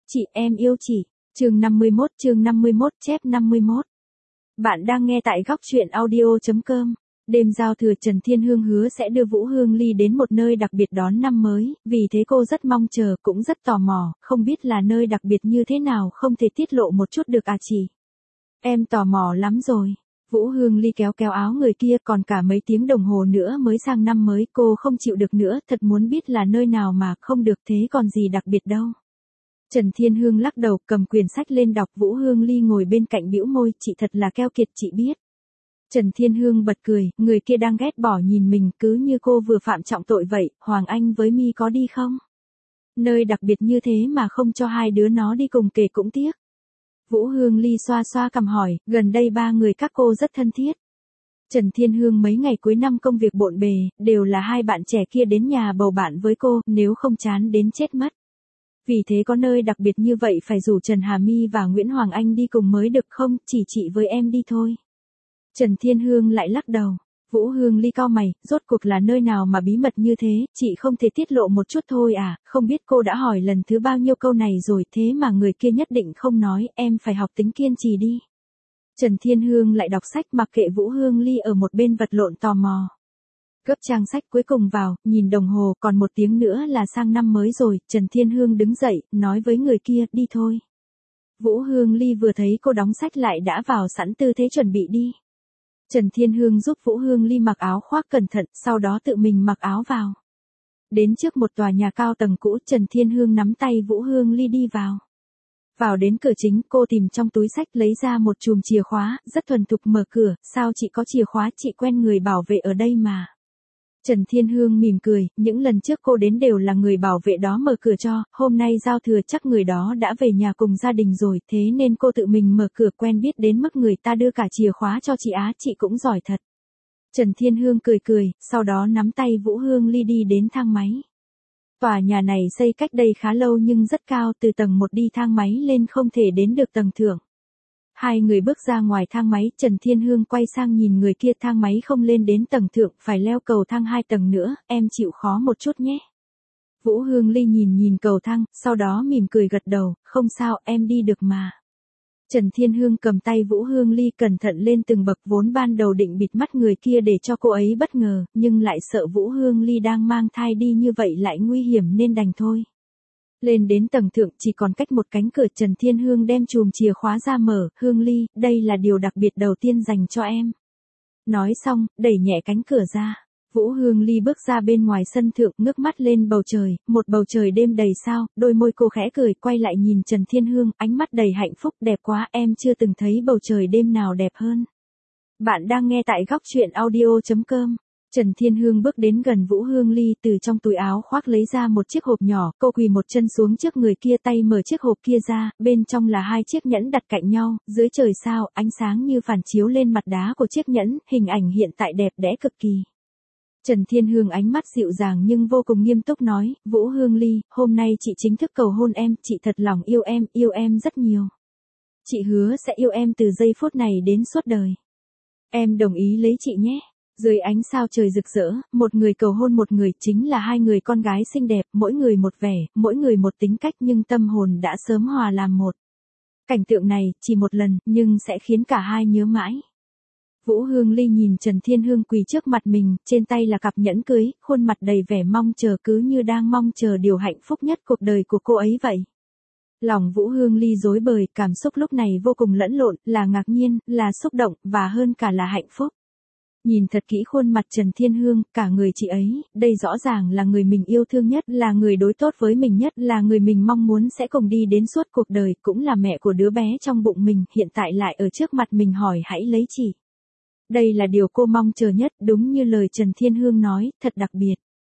Chị em yêu chị. Chương 51 chép 51. Bạn đang nghe tại góc truyện audio.com. Đêm giao thừa Trần Thiên Hương hứa sẽ đưa Vũ Hương Ly đến một nơi đặc biệt đón năm mới, vì thế cô rất mong chờ, cũng rất tò mò, không biết là nơi đặc biệt như thế nào, không thể tiết lộ một chút được à chị. Em tò mò lắm rồi. Vũ Hương Ly kéo kéo áo người kia, còn cả mấy tiếng đồng hồ nữa mới sang năm mới, cô không chịu được nữa, thật muốn biết là nơi nào mà không được, thế còn gì đặc biệt đâu. Trần Thiên Hương lắc đầu, cầm quyển sách lên đọc. Vũ Hương Ly ngồi bên cạnh bĩu môi, chị thật là keo kiệt, chị biết. Trần Thiên Hương bật cười, người kia đang ghét bỏ nhìn mình, cứ như cô vừa phạm trọng tội vậy. Hoàng Anh với Mi có đi không? Nơi đặc biệt như thế mà không cho hai đứa nó đi cùng kể cũng tiếc. Vũ Hương Ly xoa xoa cằm hỏi, gần đây ba người các cô rất thân thiết. Trần Thiên Hương mấy ngày cuối năm công việc bộn bề, đều là hai bạn trẻ kia đến nhà bầu bạn với cô, nếu không chán đến chết mất. Vì thế có nơi đặc biệt như vậy phải rủ Trần Hà My và Nguyễn Hoàng Anh đi cùng mới được, không, chỉ chị với em đi thôi. Trần Thiên Hương lại lắc đầu. Vũ Hương Ly cau mày, rốt cuộc là nơi nào mà bí mật như thế, chị không thể tiết lộ một chút thôi à, không biết cô đã hỏi lần thứ bao nhiêu câu này rồi, thế mà người kia nhất định không nói, em phải học tính kiên trì đi. Trần Thiên Hương lại đọc sách, mặc kệ Vũ Hương Ly ở một bên vật lộn tò mò. Gấp trang sách cuối cùng vào, nhìn đồng hồ, còn một tiếng nữa là sang năm mới rồi. Trần Thiên Hương đứng dậy, nói với người kia, đi thôi. Vũ Hương Ly vừa thấy cô đóng sách lại đã vào sẵn tư thế chuẩn bị đi. Trần Thiên Hương giúp Vũ Hương Ly mặc áo khoác cẩn thận, sau đó tự mình mặc áo vào. Đến trước một tòa nhà cao tầng cũ, Trần Thiên Hương nắm tay Vũ Hương Ly đi vào. Vào đến cửa chính, cô tìm trong túi sách lấy ra một chùm chìa khóa, rất thuần thục mở cửa, sao chị có chìa khóa, chị quen người bảo vệ ở đây mà. Trần Thiên Hương mỉm cười, những lần trước cô đến đều là người bảo vệ đó mở cửa cho, hôm nay giao thừa chắc người đó đã về nhà cùng gia đình rồi, thế nên cô tự mình mở cửa, quen biết đến mức người ta đưa cả chìa khóa cho chị á, chị cũng giỏi thật. Trần Thiên Hương cười, sau đó nắm tay Vũ Hương Ly đi đến thang máy. Tòa nhà này xây cách đây khá lâu nhưng rất cao, từ tầng 1 đi thang máy lên không thể đến được tầng thượng. Hai người bước ra ngoài thang máy, Trần Thiên Hương quay sang nhìn người kia, thang máy không lên đến tầng thượng, phải leo cầu thang 2 tầng nữa, em chịu khó một chút nhé. Vũ Hương Ly nhìn cầu thang, sau đó mỉm cười gật đầu, không sao, em đi được mà. Trần Thiên Hương cầm tay Vũ Hương Ly cẩn thận lên từng bậc, vốn ban đầu định bịt mắt người kia để cho cô ấy bất ngờ, nhưng lại sợ Vũ Hương Ly đang mang thai đi như vậy lại nguy hiểm nên đành thôi. Lên đến tầng thượng chỉ còn cách một cánh cửa, Trần Thiên Hương đem chùm chìa khóa ra mở, Hương Ly, đây là điều đặc biệt đầu tiên dành cho em. Nói xong, đẩy nhẹ cánh cửa ra. Vũ Hương Ly bước ra bên ngoài sân thượng, ngước mắt lên bầu trời, một bầu trời đêm đầy sao, đôi môi cô khẽ cười, quay lại nhìn Trần Thiên Hương, ánh mắt đầy hạnh phúc, đẹp quá, em chưa từng thấy bầu trời đêm nào đẹp hơn. Bạn đang nghe tại góc truyện audio.com. Trần Thiên Hương bước đến gần Vũ Hương Ly, từ trong túi áo khoác lấy ra một chiếc hộp nhỏ, cô quỳ một chân xuống trước người kia, tay mở chiếc hộp kia ra, bên trong là hai chiếc nhẫn đặt cạnh nhau, dưới trời sao, ánh sáng như phản chiếu lên mặt đá của chiếc nhẫn, hình ảnh hiện tại đẹp đẽ cực kỳ. Trần Thiên Hương ánh mắt dịu dàng nhưng vô cùng nghiêm túc nói, Vũ Hương Ly, hôm nay chị chính thức cầu hôn em, chị thật lòng yêu em rất nhiều. Chị hứa sẽ yêu em từ giây phút này đến suốt đời. Em đồng ý lấy chị nhé. Dưới ánh sao trời rực rỡ, một người cầu hôn một người, chính là hai người con gái xinh đẹp, mỗi người một vẻ, mỗi người một tính cách nhưng tâm hồn đã sớm hòa làm một. Cảnh tượng này, chỉ một lần, nhưng sẽ khiến cả hai nhớ mãi. Vũ Hương Ly nhìn Trần Thiên Hương quỳ trước mặt mình, trên tay là cặp nhẫn cưới, khuôn mặt đầy vẻ mong chờ, cứ như đang mong chờ điều hạnh phúc nhất cuộc đời của cô ấy vậy. Lòng Vũ Hương Ly rối bời, cảm xúc lúc này vô cùng lẫn lộn, là ngạc nhiên, là xúc động, và hơn cả là hạnh phúc. Nhìn thật kỹ khuôn mặt Trần Thiên Hương, cả người chị ấy, đây rõ ràng là người mình yêu thương nhất, là người đối tốt với mình nhất, là người mình mong muốn sẽ cùng đi đến suốt cuộc đời, cũng là mẹ của đứa bé trong bụng mình, hiện tại lại ở trước mặt mình hỏi hãy lấy chị. Đây là điều cô mong chờ nhất, đúng như lời Trần Thiên Hương nói, thật đặc biệt.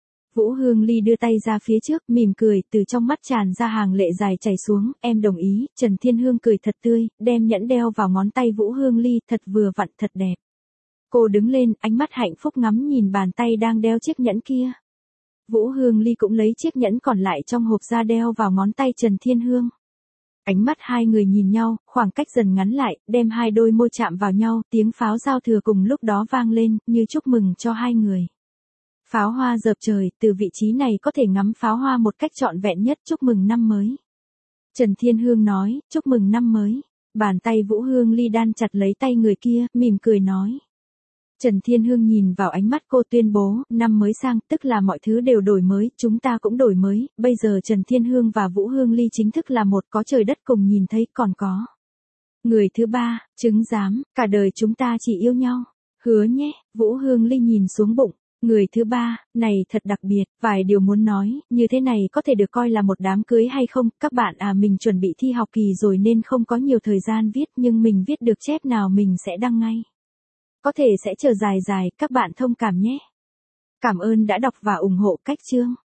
Vũ Hương Ly đưa tay ra phía trước, mỉm cười, từ trong mắt tràn ra hàng lệ dài chảy xuống, em đồng ý. Trần Thiên Hương cười thật tươi, đem nhẫn đeo vào ngón tay Vũ Hương Ly, thật vừa vặn, thật đẹp. Cô đứng lên, ánh mắt hạnh phúc ngắm nhìn bàn tay đang đeo chiếc nhẫn kia. Vũ Hương Ly cũng lấy chiếc nhẫn còn lại trong hộp ra đeo vào ngón tay Trần Thiên Hương. Ánh mắt hai người nhìn nhau, khoảng cách dần ngắn lại, đem hai đôi môi chạm vào nhau, tiếng pháo giao thừa cùng lúc đó vang lên, như chúc mừng cho hai người. Pháo hoa dợp trời, từ vị trí này có thể ngắm pháo hoa một cách trọn vẹn nhất, chúc mừng năm mới. Trần Thiên Hương nói, chúc mừng năm mới. Bàn tay Vũ Hương Ly đan chặt lấy tay người kia, mỉm cười nói. Trần Thiên Hương nhìn vào ánh mắt cô tuyên bố, năm mới sang, tức là mọi thứ đều đổi mới, chúng ta cũng đổi mới, bây giờ Trần Thiên Hương và Vũ Hương Ly chính thức là một, có trời đất cùng nhìn thấy, còn có người thứ ba, chứng giám, cả đời chúng ta chỉ yêu nhau. Hứa nhé, Vũ Hương Ly nhìn xuống bụng. Người thứ ba, này thật đặc biệt, vài điều muốn nói, như thế này có thể được coi là một đám cưới hay không, các bạn mình chuẩn bị thi học kỳ rồi nên không có nhiều thời gian viết nhưng mình viết được chép nào mình sẽ đăng ngay. Có thể sẽ chờ dài dài, các bạn thông cảm nhé. Cảm ơn đã đọc và ủng hộ cách chương.